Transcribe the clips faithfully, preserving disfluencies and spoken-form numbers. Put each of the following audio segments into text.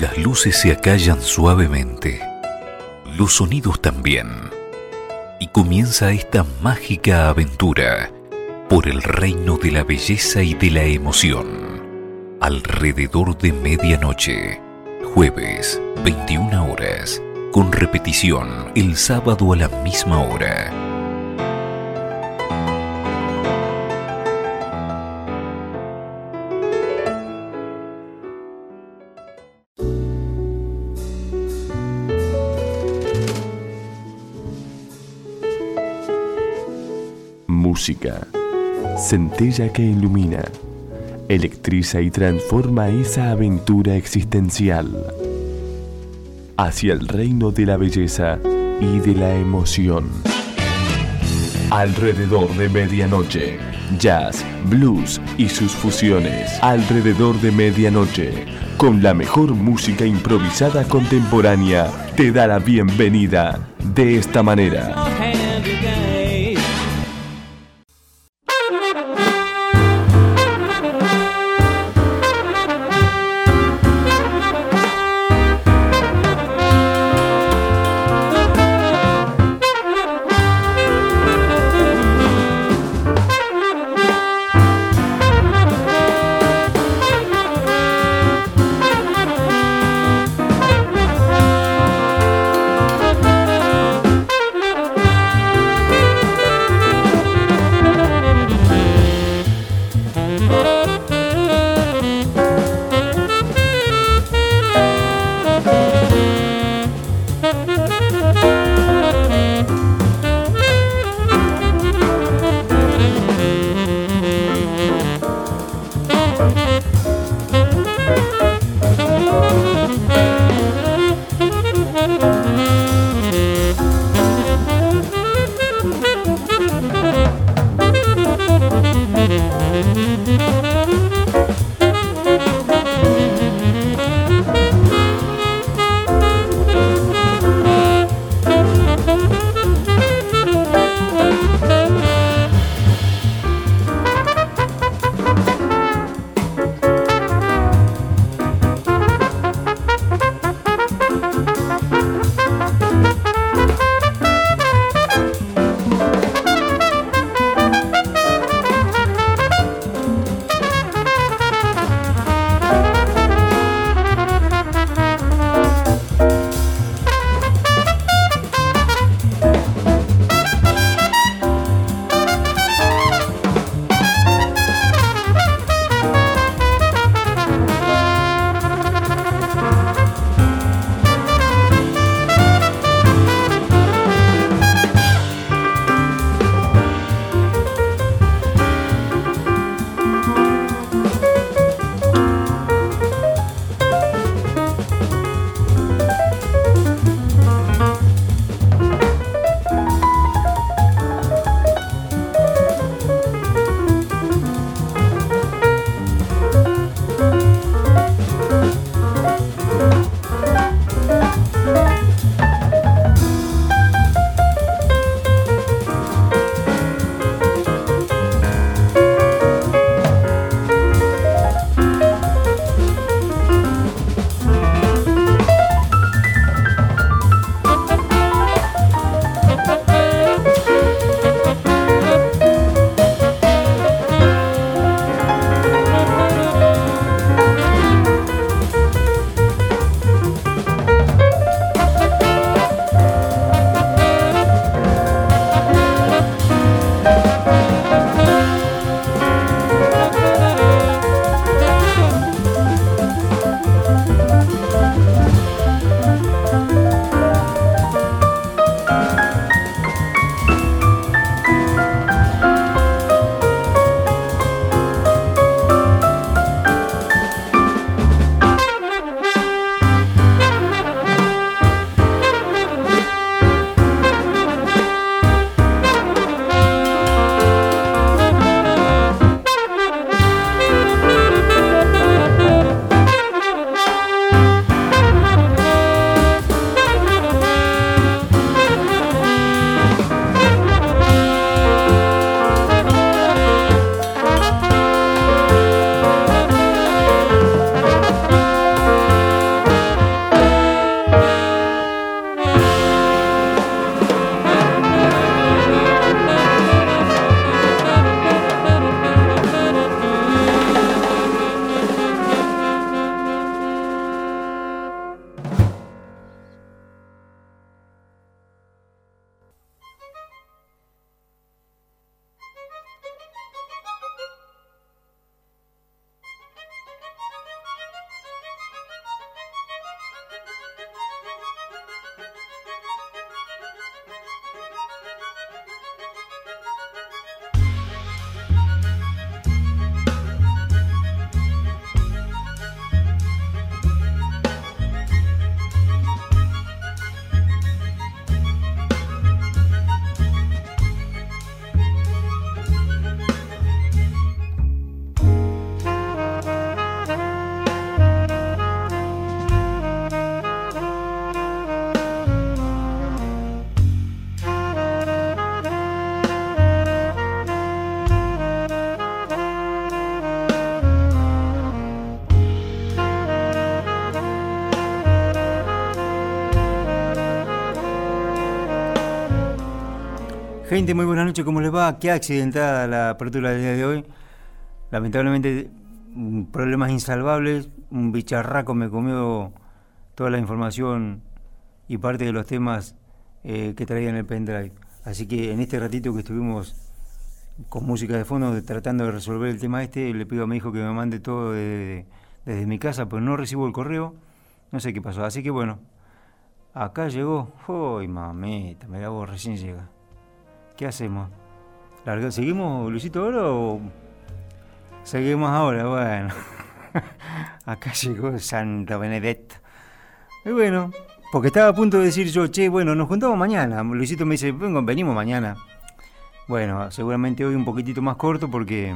Las luces se acallan suavemente, los sonidos también, y comienza esta mágica aventura por el reino de la belleza y de la emoción. Alrededor de medianoche, jueves, veintiuna horas, con repetición el sábado a la misma hora. Música, centella que ilumina, electriza y transforma esa aventura existencial hacia el reino de la belleza y de la emoción. Alrededor de medianoche, jazz, blues y sus fusiones. Alrededor de medianoche, con la mejor música improvisada contemporánea, te da la bienvenida de esta manera. Gente, muy buenas noches, ¿cómo les va? Qué accidentada la apertura del día de hoy. Lamentablemente, problemas insalvables. Un bicharraco me comió toda la información y parte de los temas eh, que traía en el pendrive. Así que en este ratito que estuvimos con música de fondo tratando de resolver el tema este, le pido a mi hijo que me mande todo desde, desde mi casa, pero no recibo el correo. No sé qué pasó. Así que bueno, acá llegó. ¡Uy, mamita! Mirá vos, recién llega. ¿Qué hacemos? ¿Larga? ¿Seguimos, Luisito, ahora o seguimos ahora? Bueno, acá llegó Santa Benedetta. Y bueno, porque estaba a punto de decir yo, che, bueno, nos juntamos mañana. Luisito me dice, vengo, venimos mañana. Bueno, seguramente hoy un poquitito más corto porque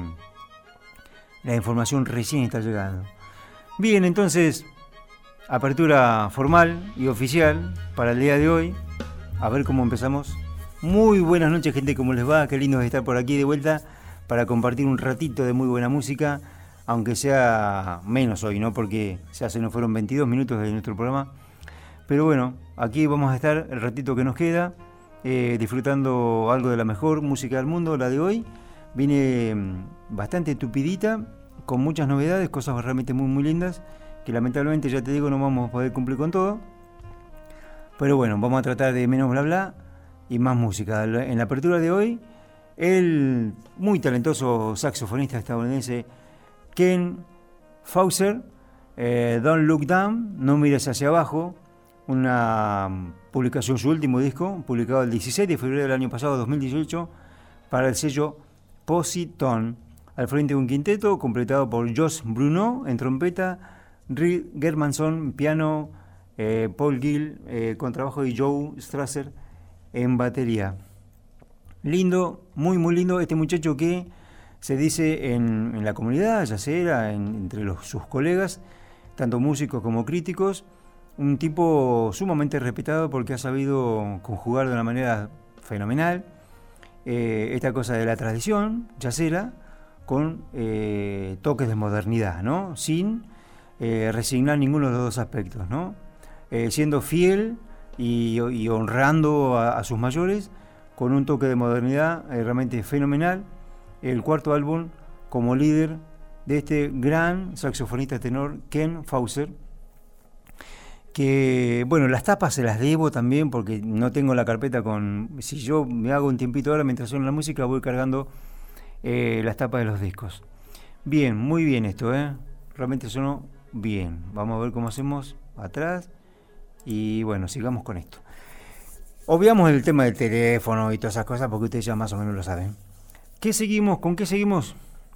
la información recién está llegando. Bien, entonces, apertura formal y oficial para el día de hoy. A ver cómo empezamos. Muy buenas noches, gente, ¿cómo les va? Qué lindo estar por aquí de vuelta para compartir un ratito de muy buena música, aunque sea menos hoy, ¿no? Porque ya se nos fueron veintidós minutos de nuestro programa. Pero bueno, aquí vamos a estar el ratito que nos queda, eh, disfrutando algo de la mejor música del mundo, la de hoy. Viene bastante tupidita, con muchas novedades, cosas realmente muy, muy lindas, que lamentablemente, ya te digo, no vamos a poder cumplir con todo. Pero bueno, vamos a tratar de menos bla bla y más música. En la apertura de hoy, el muy talentoso saxofonista estadounidense Ken Fauser, eh, Don't Look Down, No Mires Hacia Abajo, una publicación, su último disco, publicado el dieciséis de febrero del año pasado, dos mil dieciocho, para el sello Positone. Al frente de un quinteto completado por Josh Bruno en trompeta, Reed Germanson piano, eh, Paul Gill eh, contrabajo y Joe Strasser en batería. Lindo, muy muy lindo este muchacho que se dice en, en la comunidad jazzera, en, entre los, sus colegas, tanto músicos como críticos, un tipo sumamente respetado porque ha sabido conjugar de una manera fenomenal eh, esta cosa de la tradición jazzera con eh, toques de modernidad, ¿no? Sin eh, resignar ninguno de los dos aspectos, ¿no? Eh, siendo fiel y, y honrando a, a sus mayores con un toque de modernidad eh, realmente fenomenal. El cuarto álbum como líder de este gran saxofonista tenor Ken Fauser, que bueno, las tapas se las debo también porque no tengo la carpeta con... Si yo me hago un tiempito ahora mientras suena la música voy cargando eh, las tapas de los discos. Bien, muy bien esto, ¿eh? Realmente sonó bien. Vamos a ver cómo hacemos atrás y bueno, sigamos con esto. Obviamos el tema del teléfono y todas esas cosas porque ustedes ya más o menos lo saben. ¿Qué seguimos? ¿Con qué seguimos?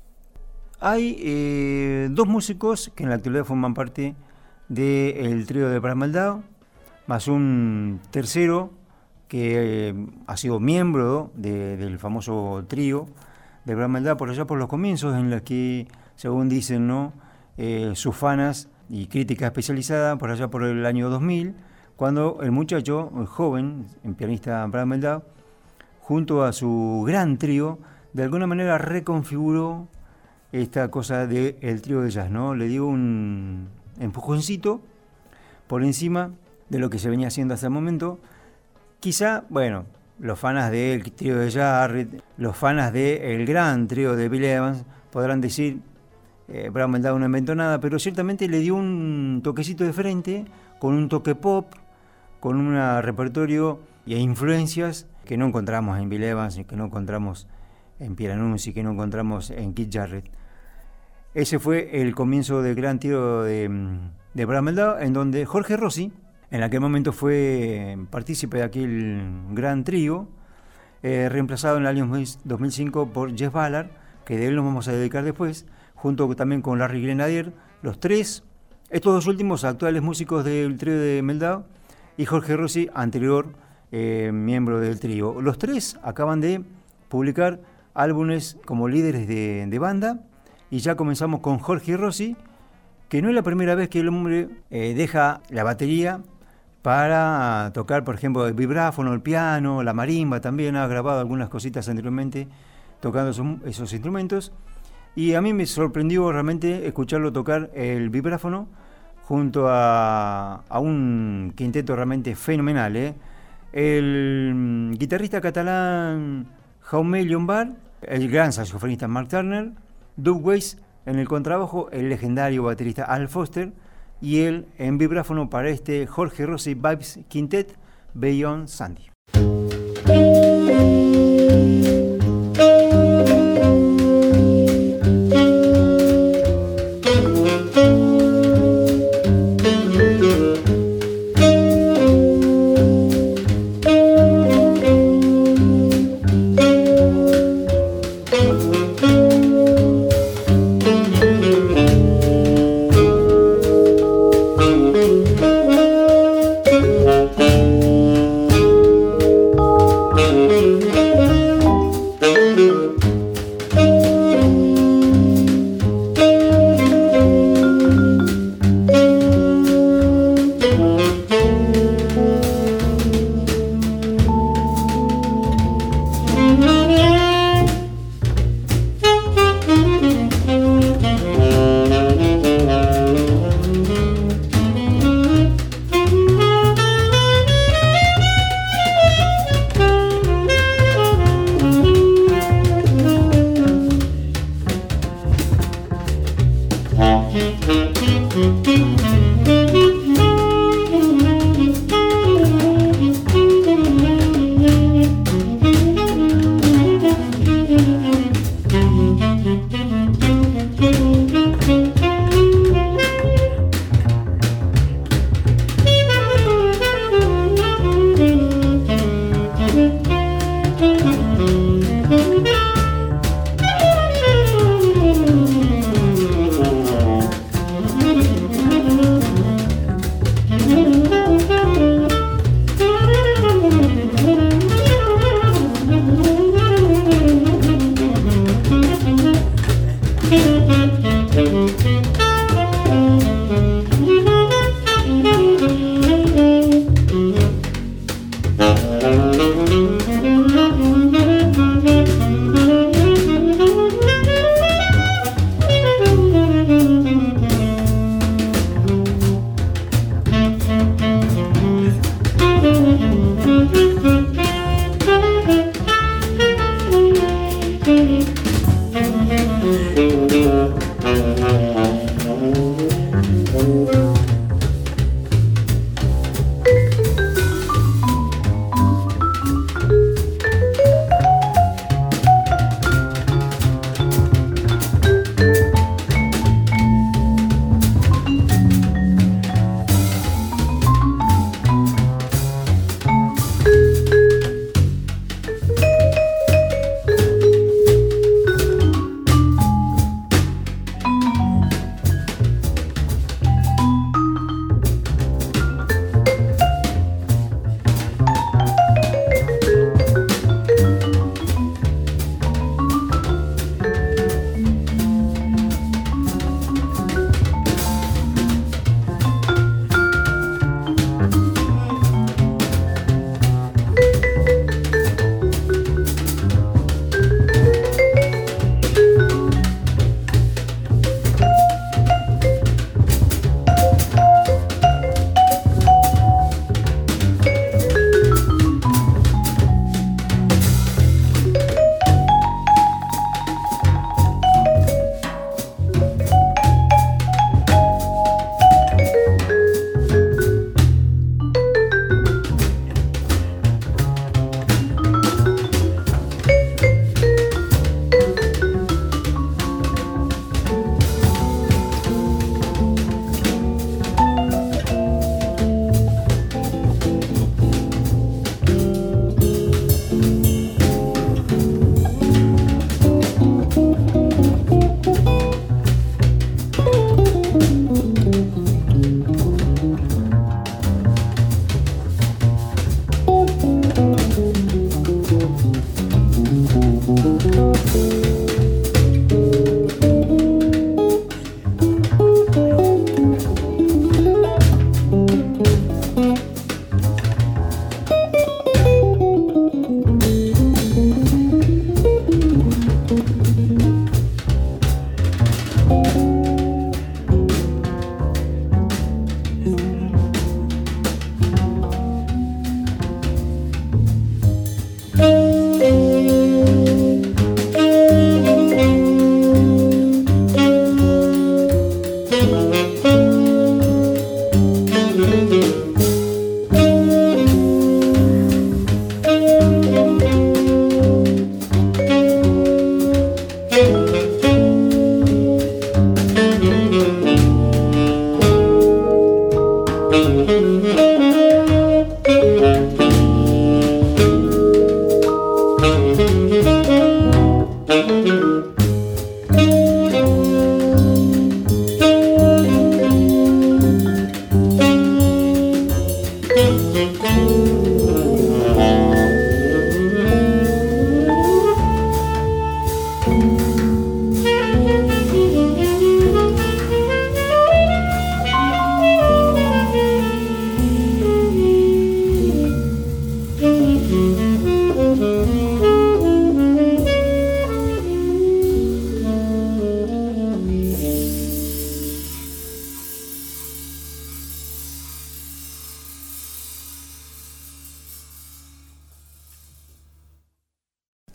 Hay eh, dos músicos que en la actualidad forman parte del trío de Bram Meldau, más un tercero que eh, ha sido miembro de, del famoso trío de Bram Meldau por allá por los comienzos, en los que, según dicen, ¿no? eh, sus fanas y crítica especializada por allá por el año dos mil, cuando el muchacho, el joven, el pianista Bram Meldau, junto a su gran trío, de alguna manera reconfiguró esta cosa del trío de jazz, ¿no? Le dio un empujoncito por encima de lo que se venía haciendo hasta el momento. Quizá, bueno, los fanas del trío de Jarrett, los fanas del gran trío de Bill Evans, podrán decir, eh, Bram Meldau no inventó nada, pero ciertamente le dio un toquecito de frente, con un toque pop, con un repertorio e influencias que no encontramos en Bill Evans, que no encontramos en Pierre Anunzi, que no encontramos en Keith Jarrett. Ese fue el comienzo del gran trío de, de Bram Meldau, en donde Jorge Rossi, en aquel momento fue partícipe de aquel gran trío, eh, reemplazado en el año dos mil cinco por Jeff Ballard, que de él nos vamos a dedicar después, junto también con Larry Grenadier, los tres, estos dos últimos actuales músicos del trío de Meldau, y Jorge Rossi, anterior eh, miembro del trío. Los tres acaban de publicar álbumes como líderes de, de banda, y ya comenzamos con Jorge Rossi, que no es la primera vez que el hombre eh, deja la batería para tocar, por ejemplo, el vibráfono, el piano, la marimba. También ha grabado algunas cositas anteriormente tocando esos, esos instrumentos, y a mí me sorprendió realmente escucharlo tocar el vibráfono junto a, a un quinteto realmente fenomenal, ¿eh? El guitarrista catalán Jaume Llombard, el gran saxofonista Mark Turner, Doug Weiss en el contrabajo, el legendario baterista Al Foster, y él en vibráfono para este Jorge Rossi Vibes Quintet, Beyond Sandy.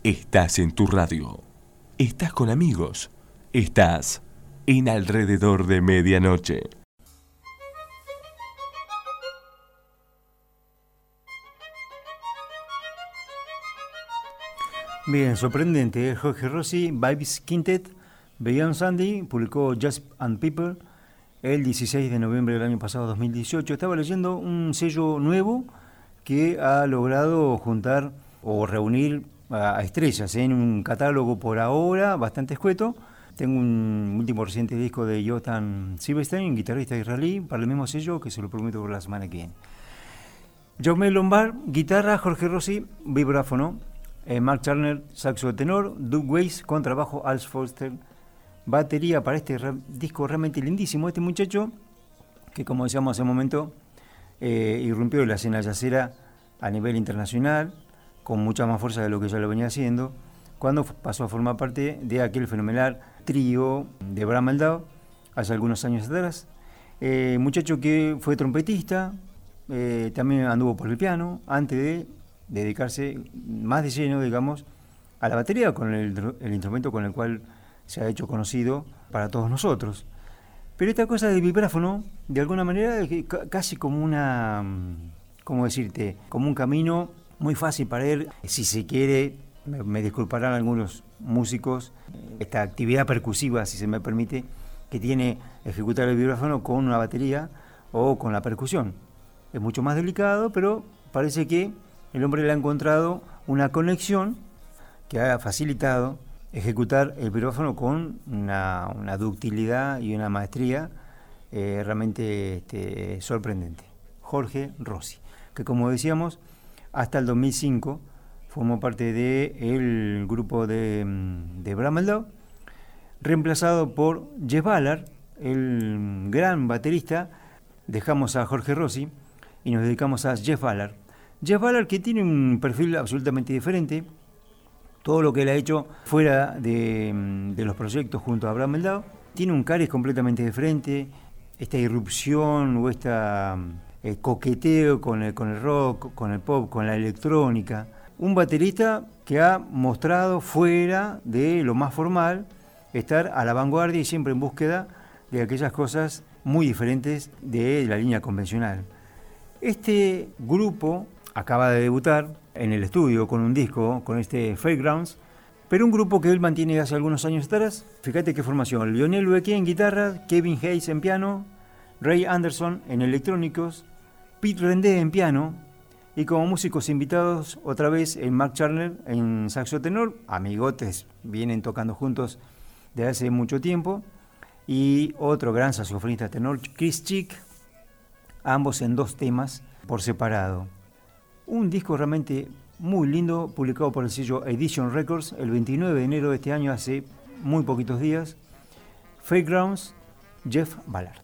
Estás en tu radio. Estás con amigos. Estás en Alrededor de Medianoche. Bien, sorprendente. ¿eh? Jorge Rossi, Vibes Quintet, Beyond Sunday, publicó Just and People el dieciséis de noviembre del año pasado, dos mil dieciocho. Estaba leyendo un sello nuevo que ha logrado juntar o reunir a, a estrellas ¿eh? en un catálogo por ahora bastante escueto. Tengo un último reciente disco de Jotan Silverstein, guitarrista israelí, para el mismo sello, que se lo prometo por la semana que viene. Jaume Lombard, guitarra, Jorge Rossi, vibráfono, eh, Mark Turner, saxo tenor, Doug Weiss, contrabajo, Al Foster, batería para este re- disco realmente lindísimo. Este muchacho, que como decíamos hace un momento, eh, irrumpió en la escena jazzera a nivel internacional, con mucha más fuerza de lo que ya lo venía haciendo, cuando pasó a formar parte de aquel fenomenal trío de Bram Meldau, hace algunos años atrás. Eh, muchacho que fue trompetista, eh, también anduvo por el piano, antes de dedicarse más de lleno, digamos, a la batería, con el, el instrumento con el cual se ha hecho conocido para todos nosotros. Pero esta cosa del vibráfono, de alguna manera, es casi como una, ¿cómo decirte? Como un camino muy fácil para él, si se quiere, me, me disculparán algunos músicos, esta actividad percusiva, si se me permite, que tiene ejecutar el vibráfono con una batería o con la percusión. Es mucho más delicado, pero parece que el hombre le ha encontrado una conexión que ha facilitado ejecutar el vibráfono con una, una ductilidad y una maestría eh, realmente este, sorprendente. Jorge Rossi, que como decíamos, hasta el dos mil cinco formó parte del grupo de, de Bram Meldau, reemplazado por Jeff Ballard, el gran baterista. Dejamos a Jorge Rossi y nos dedicamos a Jeff Ballard. Jeff Ballard, que tiene un perfil absolutamente diferente. Todo lo que él ha hecho fuera de, de los proyectos junto a Bram Meldau tiene un cariz completamente diferente. Esta irrupción o esta eh, coqueteo con el, con el rock, con el pop, con la electrónica. Un baterista que ha mostrado fuera de lo más formal estar a la vanguardia y siempre en búsqueda de aquellas cosas muy diferentes de la línea convencional. Este grupo acaba de debutar en el estudio con un disco, con este Fairgrounds, pero un grupo que él mantiene hace algunos años atrás. Fíjate qué formación: Lionel Bequet en guitarra, Kevin Hayes en piano, Ray Anderson en electrónicos, Pete Rendé en piano, y como músicos invitados otra vez el Mark Turner en saxo tenor. Amigotes, vienen tocando juntos de hace mucho tiempo, y otro gran saxofonista tenor, Chris Chick, ambos en dos temas por separado. Un disco realmente muy lindo, publicado por el sello Edition Records el veintinueve de enero de este año, hace muy poquitos días. Fairgrounds, Jeff Ballard.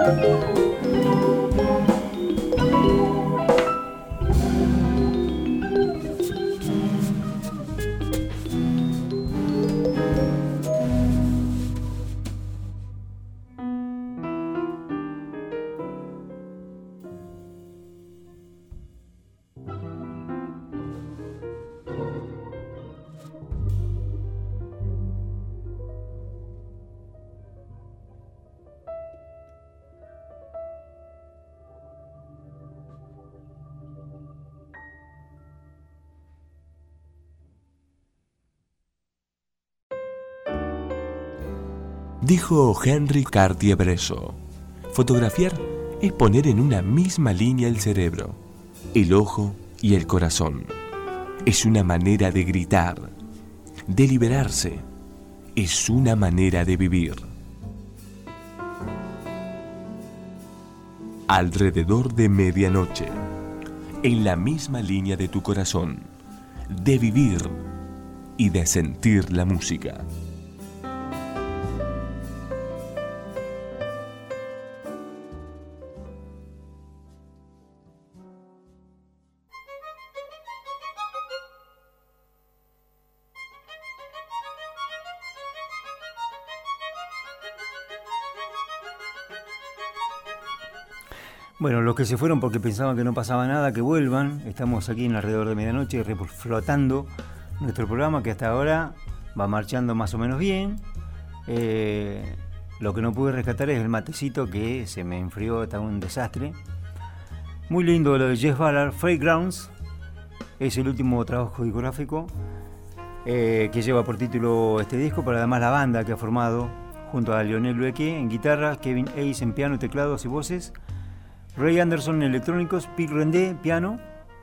Dijo Henry Cartier-Bresson, fotografiar es poner en una misma línea el cerebro, el ojo y el corazón. Es una manera de gritar, de liberarse. Es una manera de vivir. Alrededor de medianoche, en la misma línea de tu corazón, de vivir y de sentir la música. Bueno, los que se fueron porque pensaban que no pasaba nada, que vuelvan. Estamos aquí en Alrededor de Medianoche flotando nuestro programa, que hasta ahora va marchando más o menos bien. Eh, lo que no pude rescatar es el matecito, que se me enfrió, está un desastre. Muy lindo lo de Jeff Ballard, Fairgrounds. Es el último trabajo discográfico eh, que lleva por título este disco, pero además la banda que ha formado junto a Lionel Loueke en guitarra, Kevin Ace en piano, teclados y voces, Ray Anderson en electrónicos, Pete Rendé piano,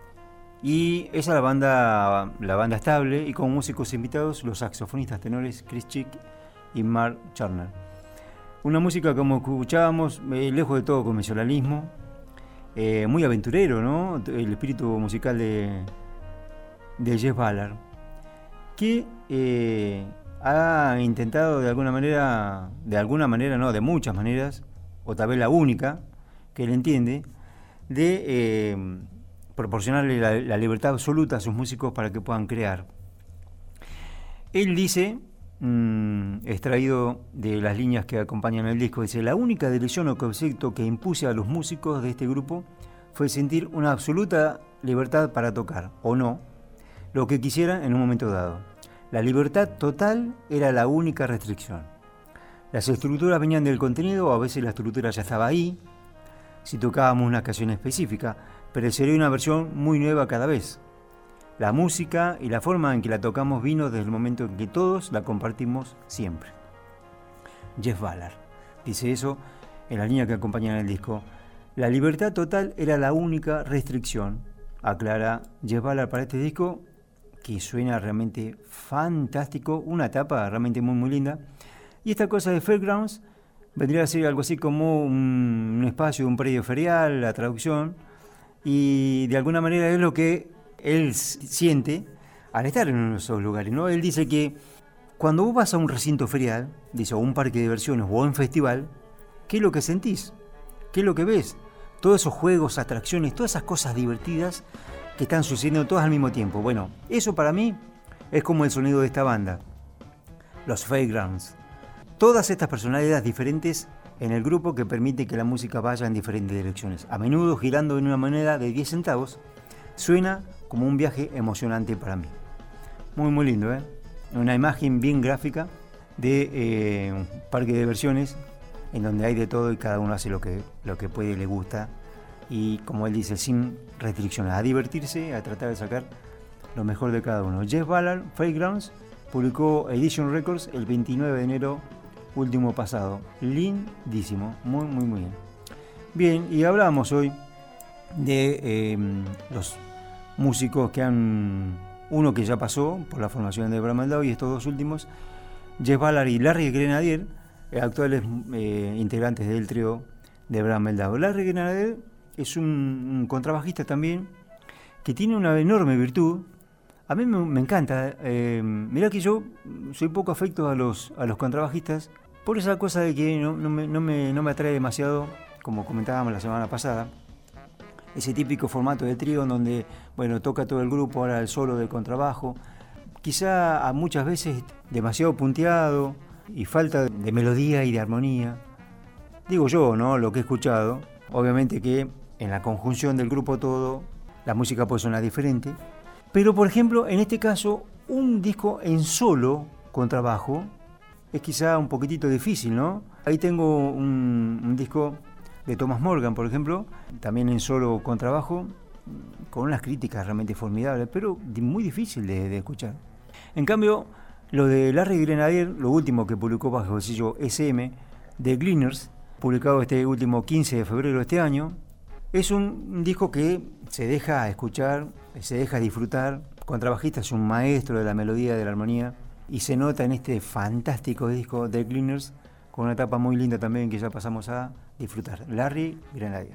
y esa es la banda, la banda estable, y con músicos invitados los saxofonistas tenores Chris Chick y Mark Turner. Una música, como escuchábamos, eh, lejos de todo convencionalismo, eh, muy aventurero, ¿no? El espíritu musical de, de Jeff Ballard, que eh, ha intentado de alguna manera, de alguna manera no, de muchas maneras, o tal vez la única que él entiende, de eh, proporcionarle la, la libertad absoluta a sus músicos para que puedan crear. Él dice, mmm, extraído de las líneas que acompañan el disco, dice: la única dirección o concepto que impuse a los músicos de este grupo fue sentir una absoluta libertad para tocar, o no, lo que quisieran en un momento dado. La libertad total era la única restricción. Las estructuras venían del contenido, o a veces la estructura ya estaba ahí, si tocábamos una canción específica, pero sería una versión muy nueva cada vez. La música y la forma en que la tocamos vino desde el momento en que todos la compartimos siempre. Jeff Ballard dice eso en la línea que acompaña el disco. La libertad total era la única restricción, aclara Jeff Ballard para este disco, que suena realmente fantástico, una etapa realmente muy muy linda. Y esta cosa de Fairgrounds vendría a ser algo así como un, un espacio, un predio ferial, la traducción, y de alguna manera es lo que él siente al estar en uno de esos lugares, ¿no? Él dice que cuando vos vas a un recinto ferial, dice, o un parque de diversiones o un festival, ¿qué es lo que sentís? ¿Qué es lo que ves? Todos esos juegos, atracciones, todas esas cosas divertidas que están sucediendo todas al mismo tiempo. Bueno, eso para mí es como el sonido de esta banda, los Fairgrounds. Todas estas personalidades diferentes en el grupo que permite que la música vaya en diferentes direcciones. A menudo girando en una moneda de diez centavos, suena como un viaje emocionante para mí. Muy, muy lindo, ¿eh? Una imagen bien gráfica de eh, un parque de diversiones en donde hay de todo y cada uno hace lo que, lo que puede y le gusta. Y como él dice, sin restricciones, a divertirse, a tratar de sacar lo mejor de cada uno. Jeff Ballard, Fairgrounds, publicó Edition Records el veintinueve de enero último pasado. Lindísimo, muy muy muy bien. Bien, y hablábamos hoy de eh, los músicos que han, uno que ya pasó por la formación de Bram Meldau, y estos dos últimos, Jeff Ballard y Larry Grenadier, eh, actuales eh, integrantes del trío de Bram Meldau. Larry Grenadier es un, un contrabajista también que tiene una enorme virtud. A mí me, me encanta. Eh, mirá que yo soy poco afecto a los, a los contrabajistas por esa cosa de que no, no, me, no, me, no me atrae demasiado como comentábamos la semana pasada, ese típico formato de trío en donde, bueno, toca todo el grupo, ahora el solo de contrabajo, quizá a muchas veces demasiado punteado y falta de melodía y de armonía. Digo yo, ¿no? Lo que he escuchado. Obviamente que en la conjunción del grupo todo, la música puede sonar diferente. Pero, por ejemplo, en este caso, un disco en solo contrabajo es quizá un poquitito difícil, ¿no? Ahí tengo un, un disco de Thomas Morgan, por ejemplo, también en solo contrabajo, con unas críticas realmente formidables, pero muy difícil de, de escuchar. En cambio, lo de Larry Grenadier, lo último que publicó bajo el sello S M, de Gleaners, publicado este último quince de febrero de este año, es un, un disco que se deja escuchar, se deja disfrutar. El contrabajista es un maestro de la melodía, de la armonía, y se nota en este fantástico disco de Gleaners, con una etapa muy linda también que ya pasamos a disfrutar. Larry Grenadier.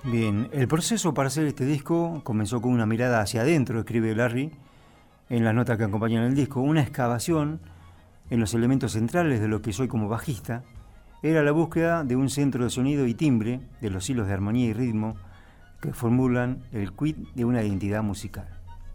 Bien, el proceso para hacer este disco comenzó con una mirada hacia adentro, escribe Larry en las notas que acompañan el disco, una excavación en los elementos centrales de lo que soy como bajista. Era la búsqueda de un centro de sonido y timbre, de los hilos de armonía y ritmo que formulan el quid de una identidad musical.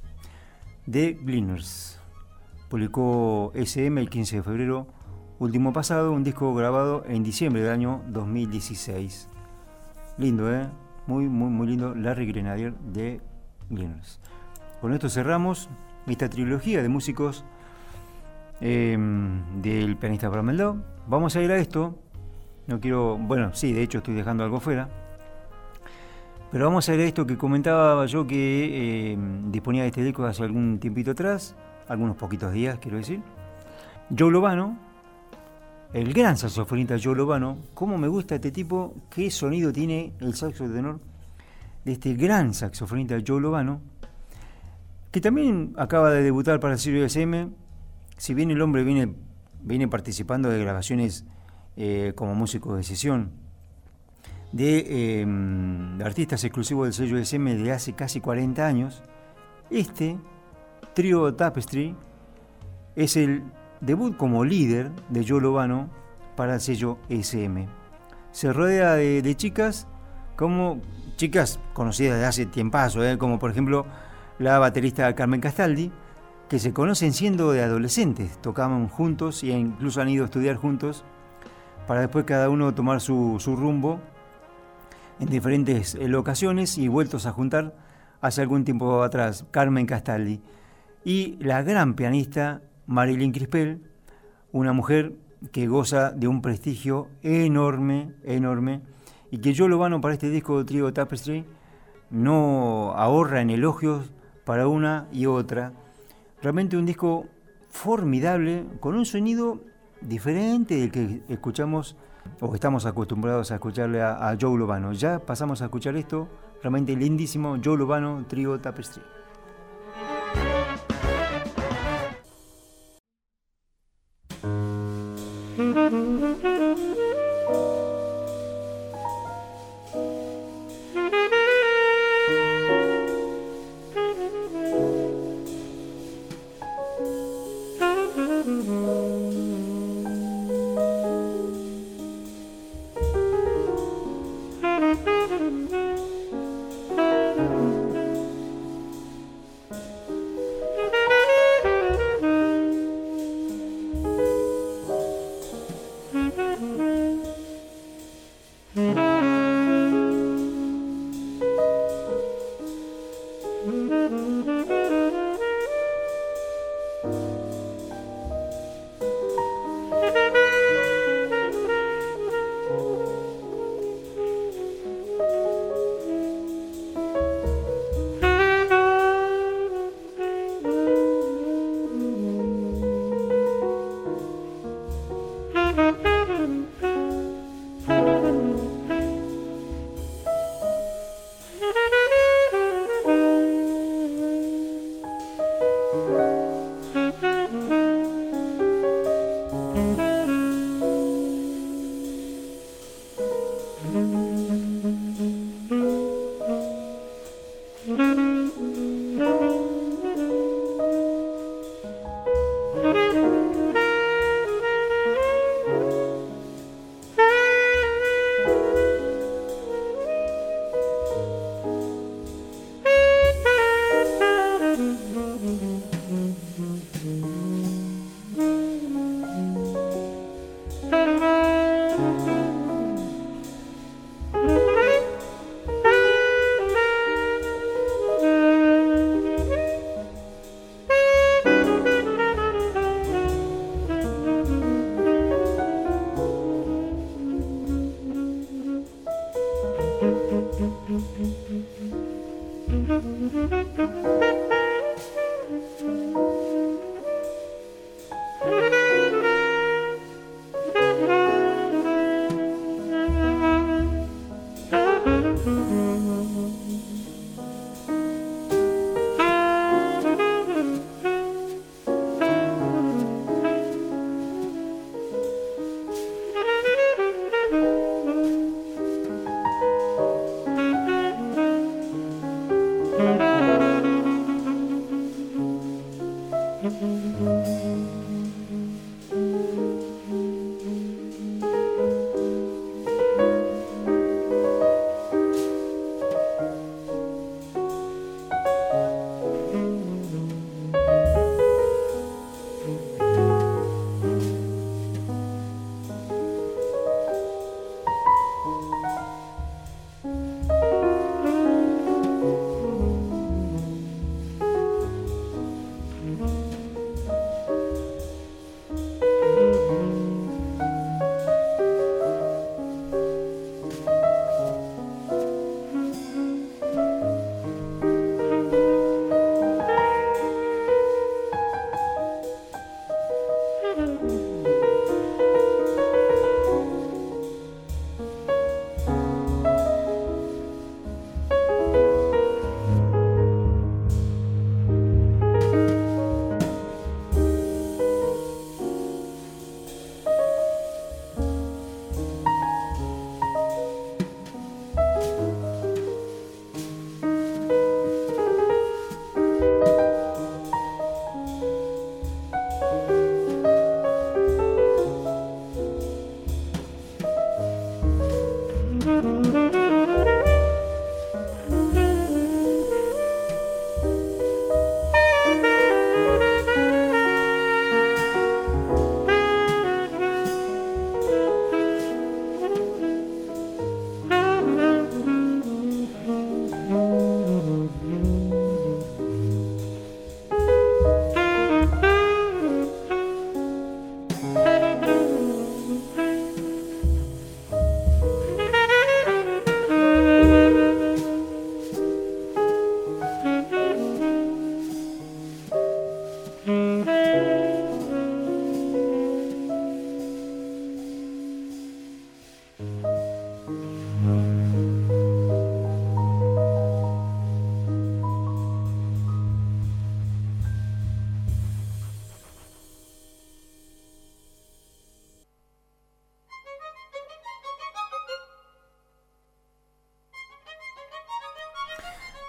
The Gleaners publicó S M el quince de febrero último pasado, un disco grabado en diciembre del año dos mil dieciséis. Lindo, ¿eh? Muy, muy, muy lindo. Larry Grenadier de Gleaners. Con esto cerramos esta trilogía de músicos eh, del pianista Abraham Meldau. Vamos a ir a esto. No quiero, bueno, sí, de hecho estoy dejando algo fuera. Pero vamos a ir a esto que comentaba yo que eh, disponía de este disco hace algún tiempito atrás, algunos poquitos días, quiero decir. Joe Lovano, el gran saxofonista Joe Lovano. Cómo me gusta este tipo, qué sonido tiene el saxo de tenor de este gran saxofonista Joe Lovano, que también acaba de debutar para Sirius X M. Si bien el hombre viene, viene participando de grabaciones eh, como músico de sesión de, eh, de artistas exclusivos del sello S M de hace casi cuarenta años, este trío Tapestry es el debut como líder de Joe Lovano para el sello S M. Se rodea de, de chicas, como chicas conocidas de hace tiempazo, ¿eh? Como por ejemplo la baterista Carmen Castaldi, que se conocen siendo de adolescentes, tocaban juntos e incluso han ido a estudiar juntos, para después cada uno tomar su, su rumbo en diferentes locaciones y vueltos a juntar hace algún tiempo atrás, Carmen Castaldi. Y la gran pianista Marilyn Crispell, una mujer que goza de un prestigio enorme, enorme, y que Joe Lovano para este disco de trío Tapestry no ahorra en elogios para una y otra. Realmente un disco formidable, con un sonido diferente del que escuchamos o estamos acostumbrados a escucharle a, a Joe Lovano. Ya pasamos a escuchar esto, realmente lindísimo, Joe Lovano, trío Tapestry.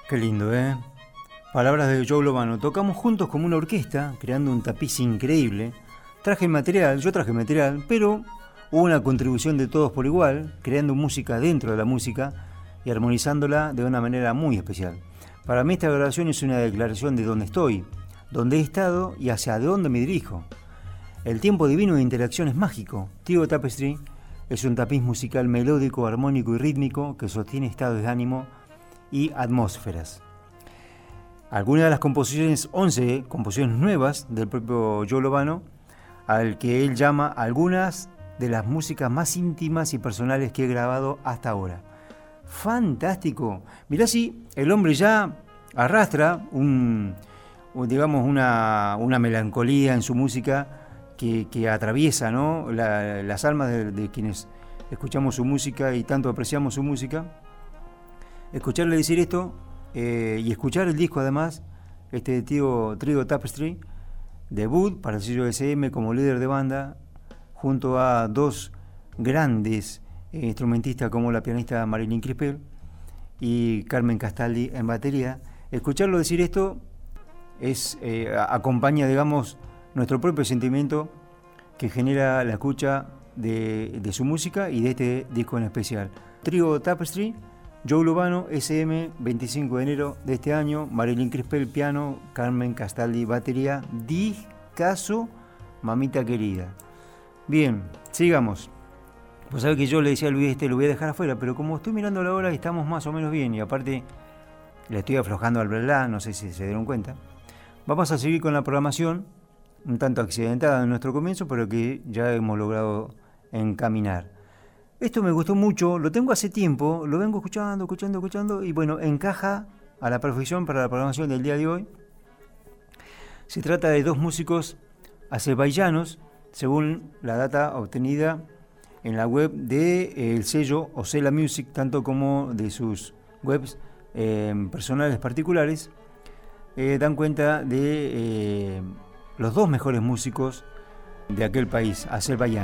Qué lindo, ¿eh? Palabras de Joe Lovano. Tocamos juntos como una orquesta, creando un tapiz increíble. Traje material, yo traje material, pero hubo una contribución de todos por igual, creando música dentro de la música y armonizándola de una manera muy especial. Para mí esta grabación es una declaración de dónde estoy, dónde he estado y hacia dónde me dirijo. El tiempo divino de interacción es mágico. Trio Tapestry es un tapiz musical melódico, armónico y rítmico que sostiene estados de ánimo y atmósferas. Algunas de las composiciones, once composiciones nuevas del propio Joe Lovano, al que él llama algunas de las músicas más íntimas y personales que he grabado hasta ahora. Fantástico. Mirá si el hombre ya arrastra un, digamos una, una melancolía en su música que, que atraviesa, ¿no?, la, las almas de, de quienes escuchamos su música y tanto apreciamos su música. Escucharle decir esto eh, y escuchar el disco además, este tío Trio Tapestry, debut para el sello S M como líder de banda, junto a dos grandes eh, instrumentistas como la pianista Marilyn Crispell y Carmen Castaldi en batería. Escucharlo decir esto es eh, acompaña, digamos, nuestro propio sentimiento que genera la escucha de, de su música y de este disco en especial. Trio Tapestry, Joe Lovano, S M, veinticinco de enero de este año, Marilyn Crispell, piano, Carmen Castaldi, batería, discazo, mamita querida. Bien, sigamos. Pues sabe que yo le decía a Luis, este lo voy a dejar afuera, pero como estoy mirando la hora y estamos más o menos bien, y aparte le estoy aflojando al bla, no sé si se dieron cuenta, vamos a seguir con la programación, un tanto accidentada en nuestro comienzo, pero que ya hemos logrado encaminar. Esto me gustó mucho, lo tengo hace tiempo, lo vengo escuchando, escuchando, escuchando, y bueno, encaja a la perfección para la programación del día de hoy. Se trata de dos músicos azerbaiyanos, según la data obtenida en la web del sello Ocela Music, tanto como de sus webs eh, personales particulares, eh, dan cuenta de eh, los dos mejores músicos de aquel país, Azerbaiyán.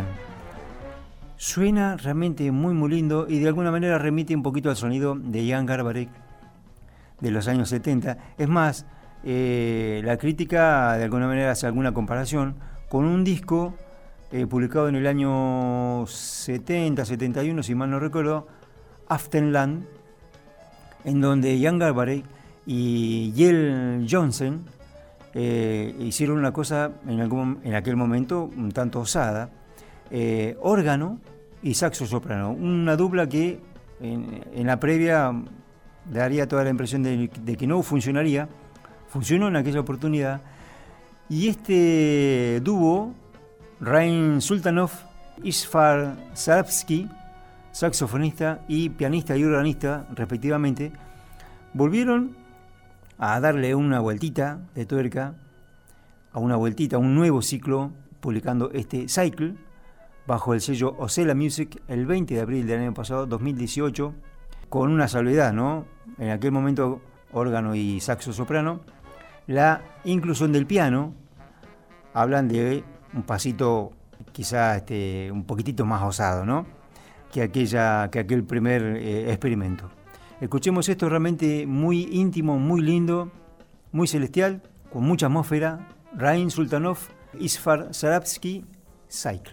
Suena realmente muy muy lindo y de alguna manera remite un poquito al sonido de Jan Garbarek de los años setenta. Es más, eh, la crítica de alguna manera hace alguna comparación con un disco eh, publicado en el año setenta, setenta y uno, si mal no recuerdo, Aftenland, en donde Jan Garbarek y Jell Johnsen eh, hicieron una cosa en, algún, en aquel momento un tanto osada. Eh, órgano y saxo soprano, una dupla que en, en la previa daría toda la impresión de, de que no funcionaría. Funcionó en aquella oportunidad y este dúo, Rain Sultanov, Isfar Sarabsky, saxofonista y pianista y organista respectivamente, volvieron a darle una vueltita de tuerca a una vueltita, a un nuevo ciclo, publicando este Cycle bajo el sello Ocela Music el veinte de abril del año pasado, dos mil dieciocho, con una salvedad, ¿no? En aquel momento órgano y saxo soprano, la inclusión del piano, hablan de un pasito quizá este, un poquitito más osado, ¿no?, que, aquella, que aquel primer eh, experimento. Escuchemos esto realmente muy íntimo, muy lindo, muy celestial, con mucha atmósfera. Rain Sultanov, Isfar Sarabsky, Cycle.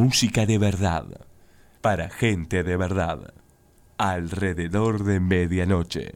música de verdad, para gente de verdad, alrededor de medianoche.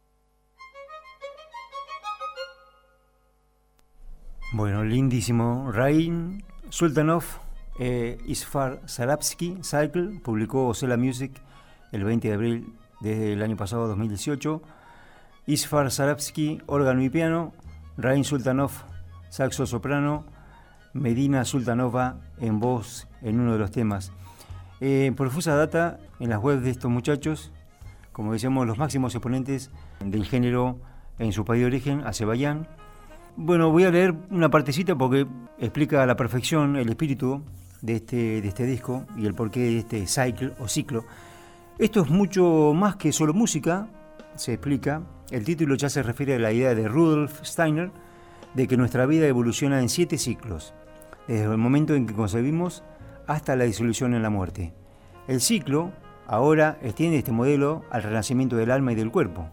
Bueno, lindísimo. Rain Sultanov, eh, Isfar Sarabsky, Cycle, publicó Ocela Music el veinte de abril del año pasado, dos mil dieciocho. Isfar Sarabsky, órgano y piano. Rain Sultanov, saxo soprano. Medina Sultanova en voz en uno de los temas. Eh, profusa data en las webs de estos muchachos, como decíamos, los máximos exponentes del género en su país de origen, Azerbaiyán. Bueno, voy a leer una partecita porque explica a la perfección el espíritu de este, de este disco y el porqué de este cycle o ciclo. Esto es mucho más que solo música, se explica. El título ya se refiere a la idea de Rudolf Steiner de que nuestra vida evoluciona en siete ciclos, desde el momento en que concebimos hasta la disolución en la muerte. El ciclo ahora extiende este modelo al renacimiento del alma y del cuerpo.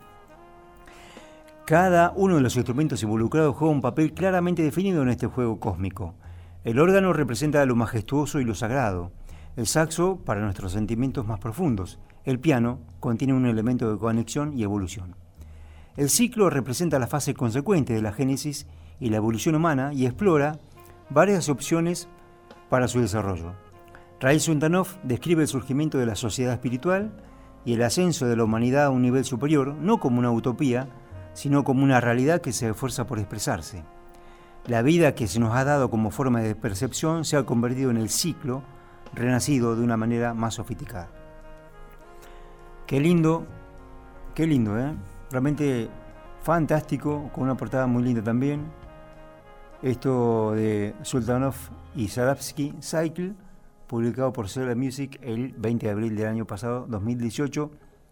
Cada uno de los instrumentos involucrados juega un papel claramente definido en este juego cósmico. El órgano representa lo majestuoso y lo sagrado, el saxo para nuestros sentimientos más profundos, el piano contiene un elemento de conexión y evolución. El ciclo representa la fase consecuente de la génesis y la evolución humana y explora varias opciones para su desarrollo. Rain Sultanov describe el surgimiento de la sociedad espiritual y el ascenso de la humanidad a un nivel superior, no como una utopía, sino como una realidad que se esfuerza por expresarse. La vida que se nos ha dado como forma de percepción se ha convertido en el ciclo renacido de una manera más sofisticada. Qué lindo, qué lindo, ¿eh? Realmente fantástico, con una portada muy linda también. Esto de Sultanov y Sarabsky, Cycle, publicado por Ocela Music el veinte de abril del año pasado, dos mil dieciocho.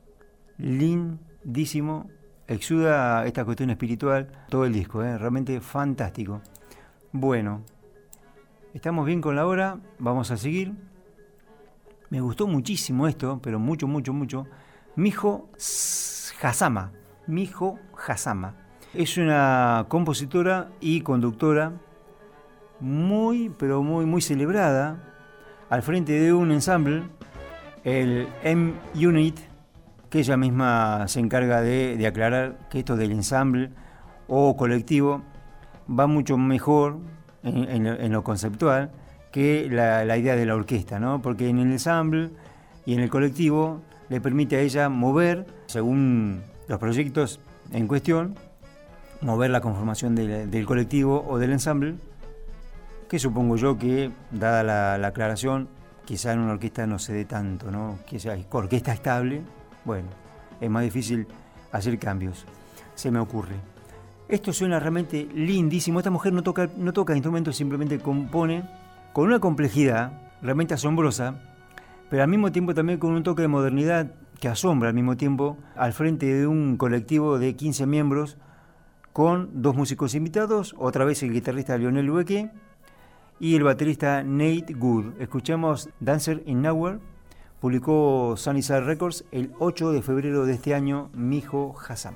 Lindísimo. Exuda esta cuestión espiritual, todo el disco, ¿eh? Realmente fantástico. Bueno, estamos bien con la hora, vamos a seguir. Me gustó muchísimo esto, pero mucho, mucho, mucho. Miho Hazama, Miho Hazama. Es una compositora y conductora muy, pero muy, muy celebrada, al frente de un ensamble, el M-Unit, que ella misma se encarga de, de aclarar que esto del ensamble o colectivo va mucho mejor en, en, lo, en lo conceptual que la, la idea de la orquesta, ¿no? Porque en el ensamble y en el colectivo le permite a ella mover, según los proyectos en cuestión, mover la conformación de, del colectivo o del ensamble, que supongo yo que, dada la, la aclaración, quizá en una orquesta no se dé tanto, ¿no? Que sea orquesta estable. Bueno, es más difícil hacer cambios, se me ocurre. Esto suena realmente lindísimo. Esta mujer no toca, no toca instrumentos, simplemente compone con una complejidad realmente asombrosa, pero al mismo tiempo también con un toque de modernidad que asombra al mismo tiempo, al frente de un colectivo de quince miembros con dos músicos invitados, otra vez el guitarrista Lionel Lueke y el baterista Nate Good. Escuchamos Dancer in Nowhere. Publicó Sunnyside Records el ocho de febrero de este año, Miho Hazama.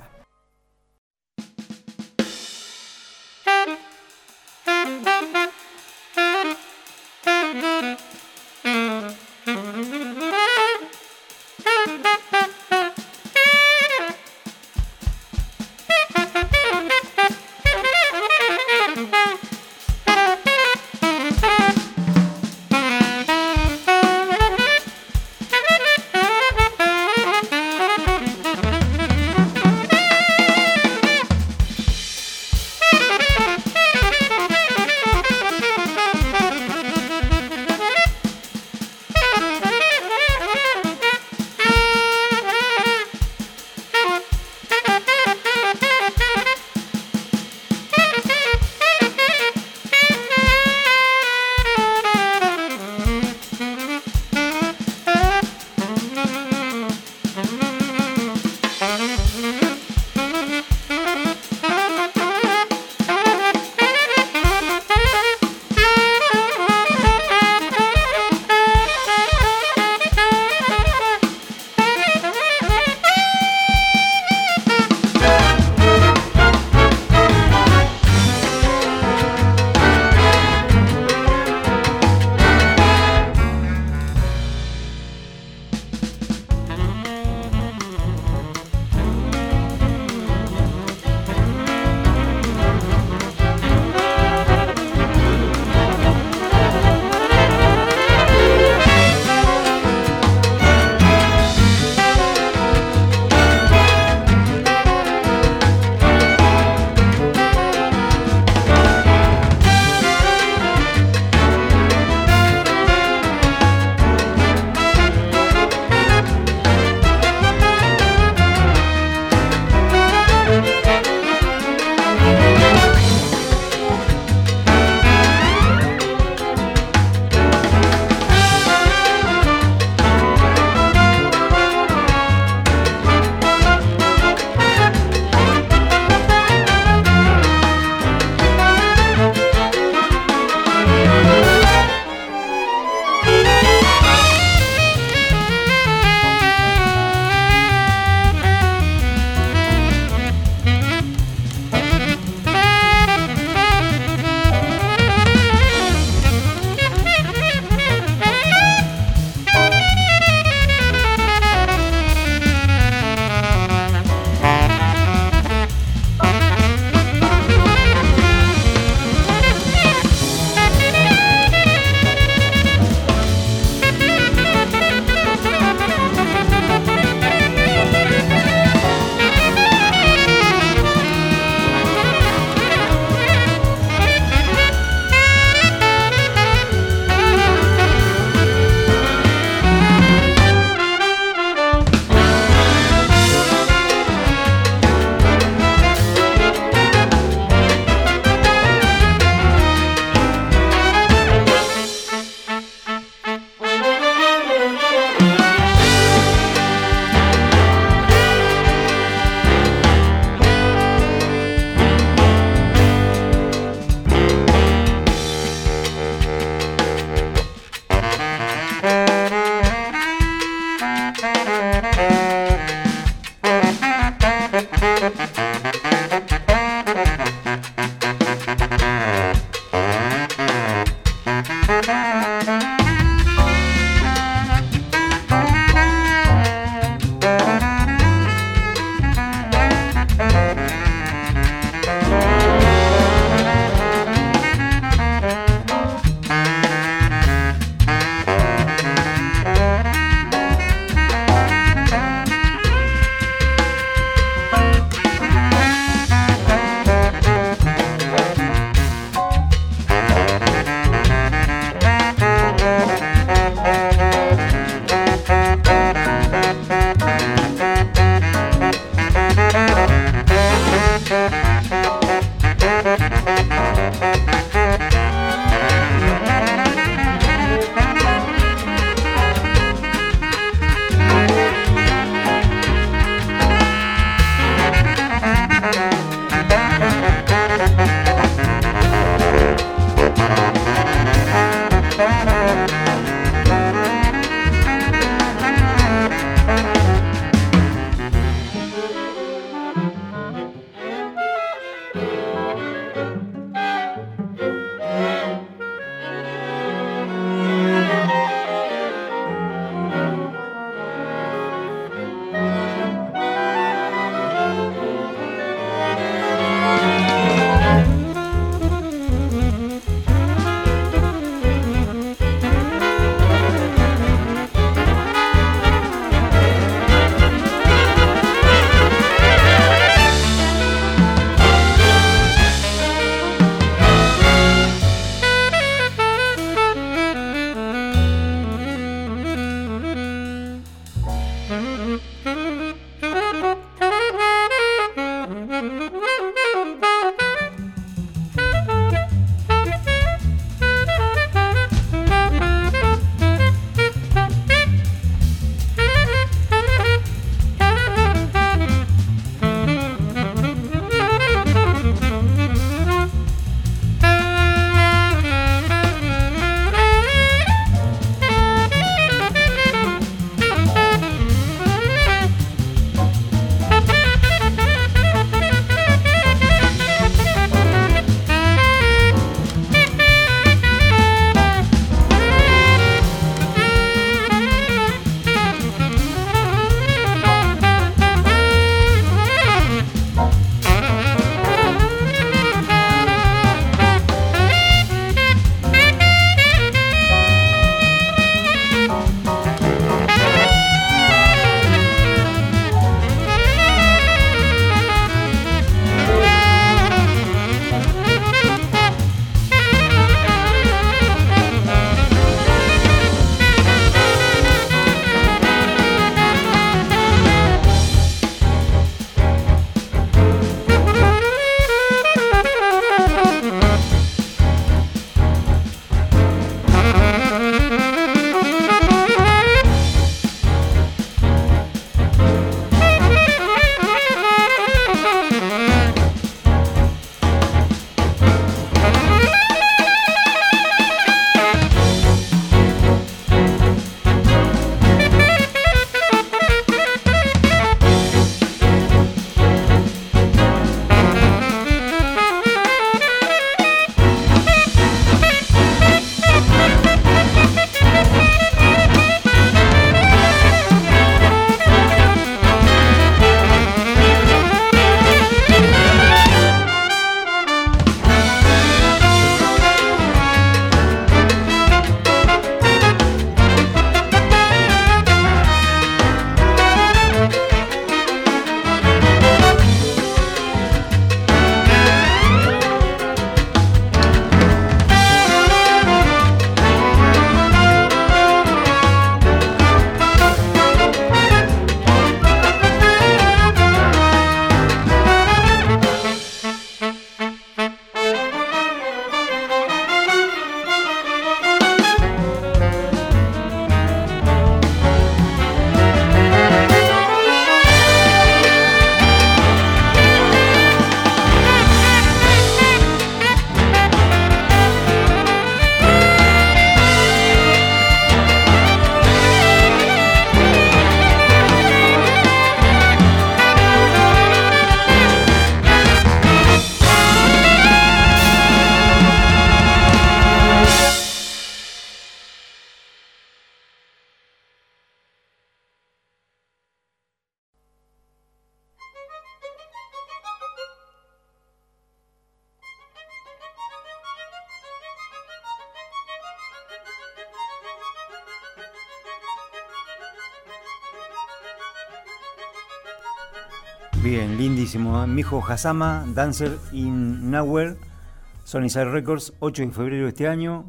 Bien, lindísimo. Miho Hazama, Dancer in Nowhere, Sony Side Records, ocho de febrero de este año.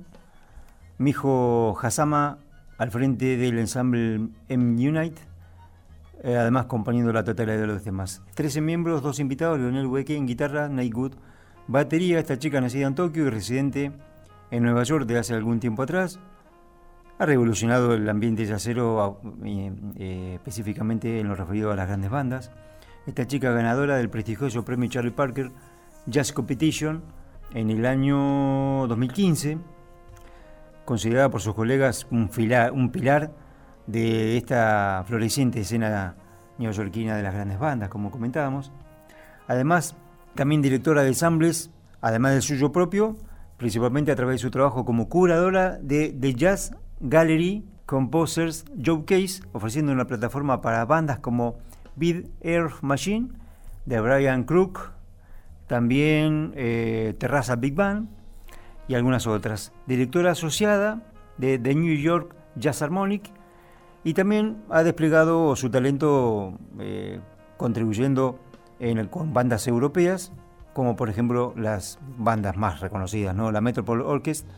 Miho Hazama al frente del ensamble M-Unite, eh, además acompañando la totalidad de los temas. trece miembros, dos invitados, Lionel Weke en guitarra, Nate Good, batería. Esta chica nacida en Tokio y residente en Nueva York de hace algún tiempo atrás. Ha revolucionado el ambiente jazzero, eh, eh, específicamente en lo referido a las grandes bandas. Esta chica ganadora del prestigioso premio Charlie Parker Jazz Competition en el año dos mil quince, considerada por sus colegas un, fila, un pilar de esta floreciente escena neoyorquina de las grandes bandas, como comentábamos. Además, también directora de ensambles, además del suyo propio, principalmente a través de su trabajo como curadora de The Jazz Gallery Composers Showcase, ofreciendo una plataforma para bandas como Big Air Machine, de Brian Crook, también eh, Terraza Big Band y algunas otras. Directora asociada de The New York Jazz Harmonic, y también ha desplegado su talento eh, contribuyendo en el, con bandas europeas, como por ejemplo las bandas más reconocidas, ¿no? La Metropole Orchestra,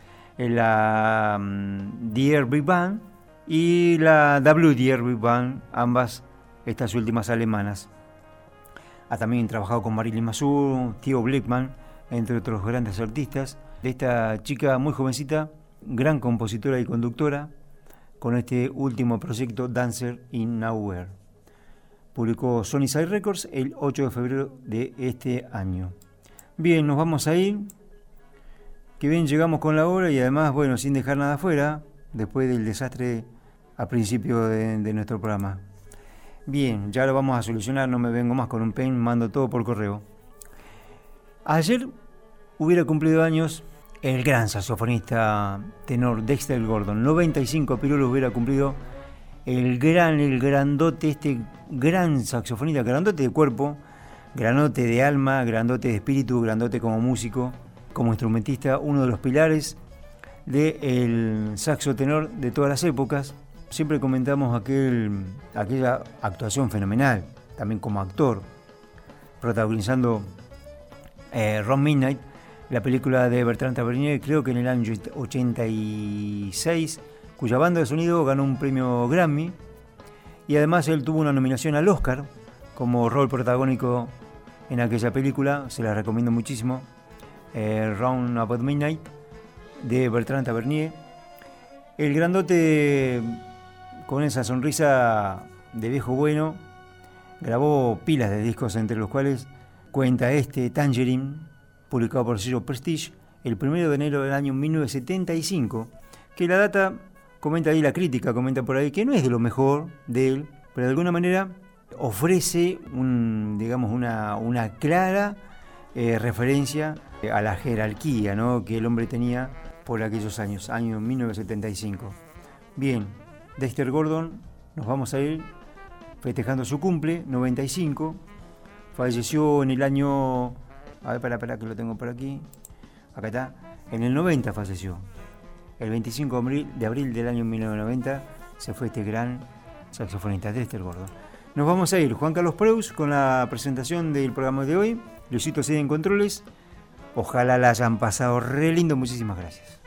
la um, The Air Big Band y la W D R Big Band, ambas estas últimas alemanas. Ha también trabajado con Marilyn Mazur, Theo Blickman, entre otros grandes artistas. De esta chica muy jovencita, gran compositora y conductora, con este último proyecto Dancer in Nowhere. Publicó Sony Side Records el ocho de febrero de este año. Bien, nos vamos a ir. Que bien llegamos con la hora y además, bueno, sin dejar nada afuera, después del desastre al principio de, de nuestro programa. Bien, ya lo vamos a solucionar, no me vengo más con un pen, mando todo por correo. Ayer hubiera cumplido años el gran saxofonista tenor Dexter Gordon. noventa y cinco pirulos hubiera cumplido el gran, el grandote, este gran saxofonista, grandote de cuerpo, grandote de alma, grandote de espíritu, grandote como músico, como instrumentista, uno de los pilares del saxo tenor de todas las épocas. Siempre comentamos aquel, aquella actuación fenomenal, también como actor, protagonizando eh, Round Midnight, la película de Bertrand Tavernier, creo que en el año ochenta y seis, cuya banda de sonido ganó un premio Grammy, y además él tuvo una nominación al Oscar como rol protagónico en aquella película. Se la recomiendo muchísimo, eh, Round About Midnight, de Bertrand Tavernier. El grandote, con esa sonrisa de viejo bueno, grabó pilas de discos, entre los cuales cuenta este Tangerine, publicado por el sello Prestige el primero de enero del año mil novecientos setenta y cinco, que la data, comenta ahí la crítica, comenta por ahí que no es de lo mejor de él, pero de alguna manera ofrece un, digamos, una, una clara eh, referencia a la jerarquía, ¿no?, que el hombre tenía por aquellos años, año mil novecientos setenta y cinco. Bien, Dexter Gordon, nos vamos a ir festejando su cumple, noventa y cinco, falleció en el año, a ver, para, para que lo tengo por aquí, acá está, en el noventa falleció, el veinticinco de abril del año mil novecientos noventa se fue este gran saxofonista Dexter Gordon. Nos vamos a ir, Juan Carlos Preus, con la presentación del programa de hoy, Luisito Cid en controles. Ojalá la hayan pasado re lindo, muchísimas gracias.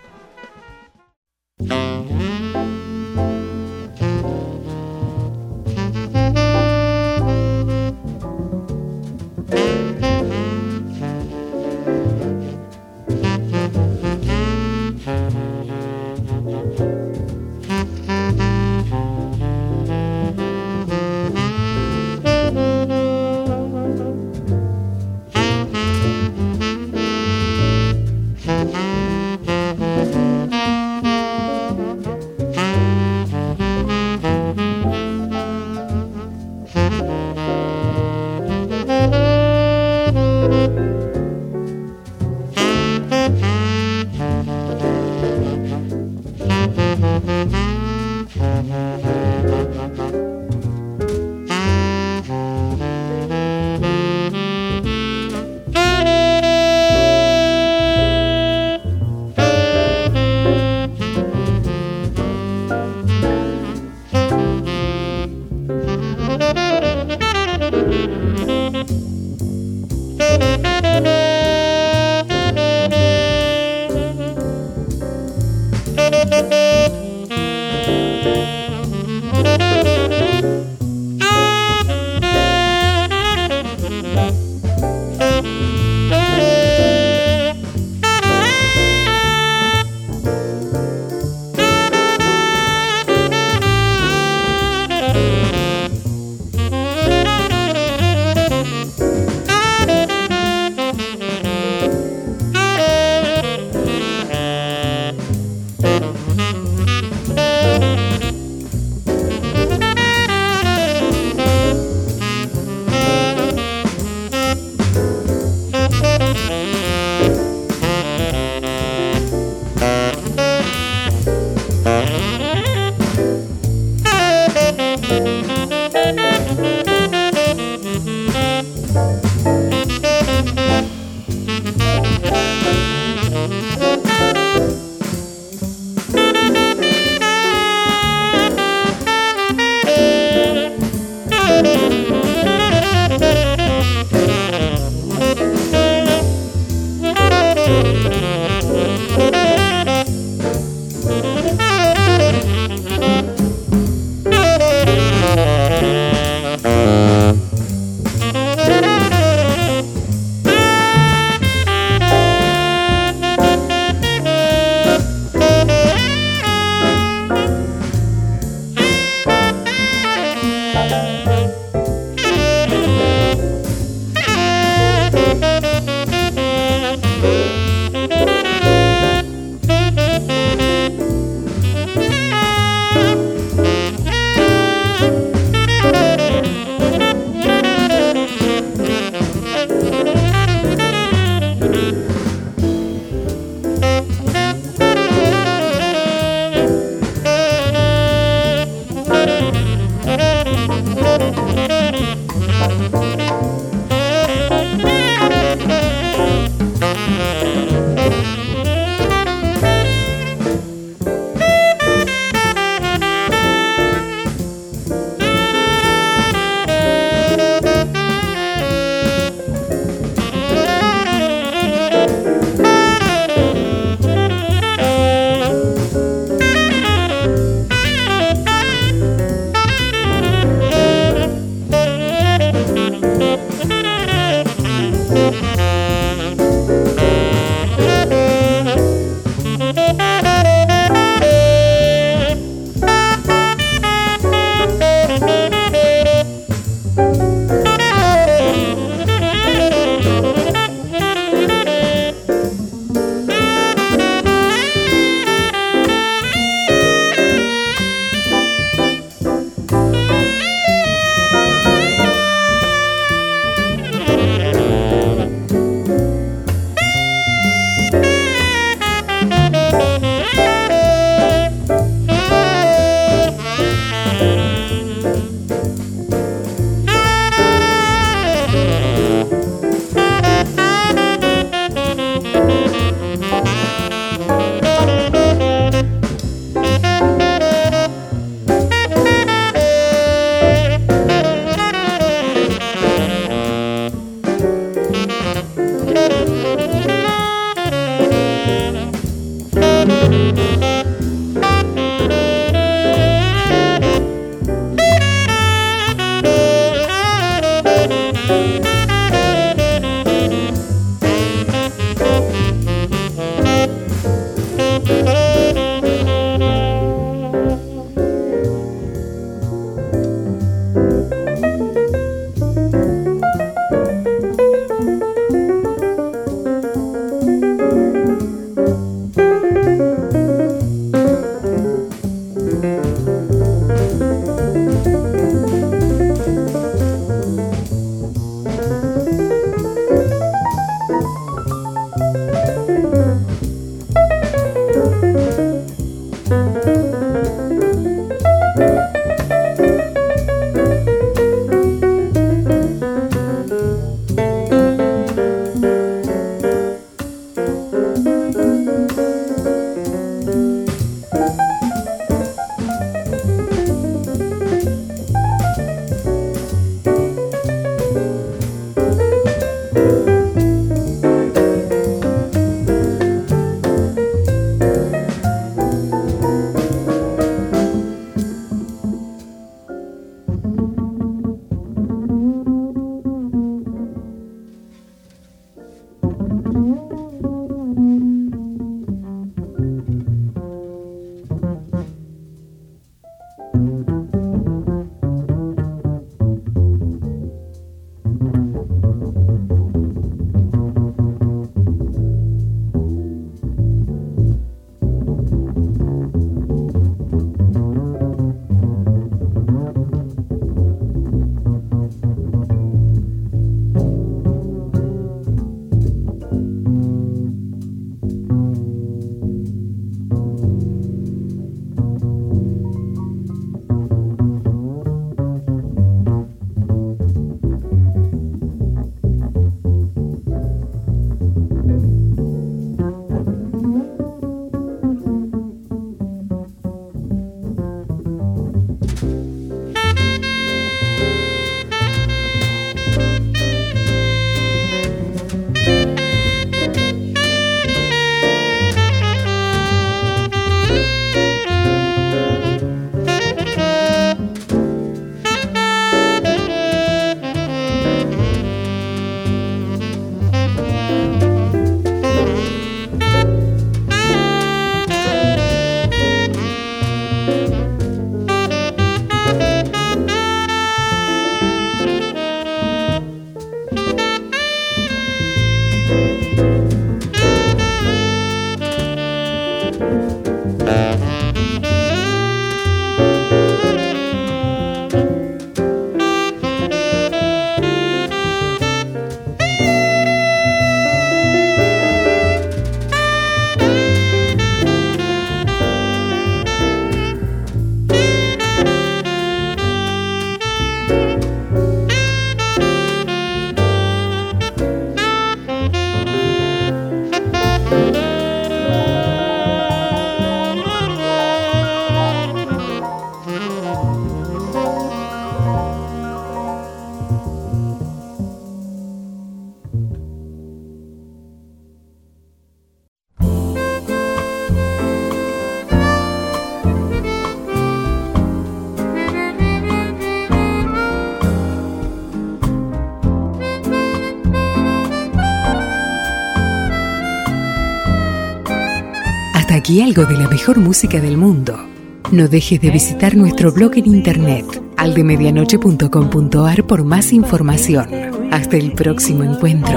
Hasta aquí algo de la mejor música del mundo. No dejes de visitar nuestro blog en internet aldemedianoche punto com punto ar por más información. Hasta el próximo encuentro.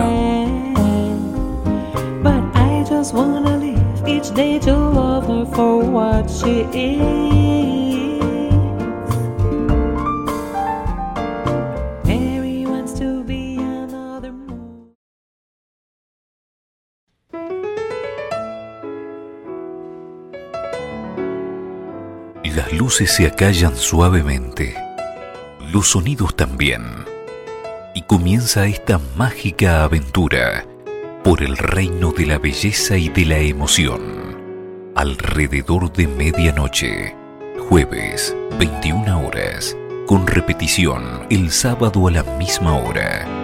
Las luces se acallan suavemente, los sonidos también, y comienza esta mágica aventura por el reino de la belleza y de la emoción. Alrededor de medianoche, jueves, veintiuna horas, con repetición el sábado a la misma hora.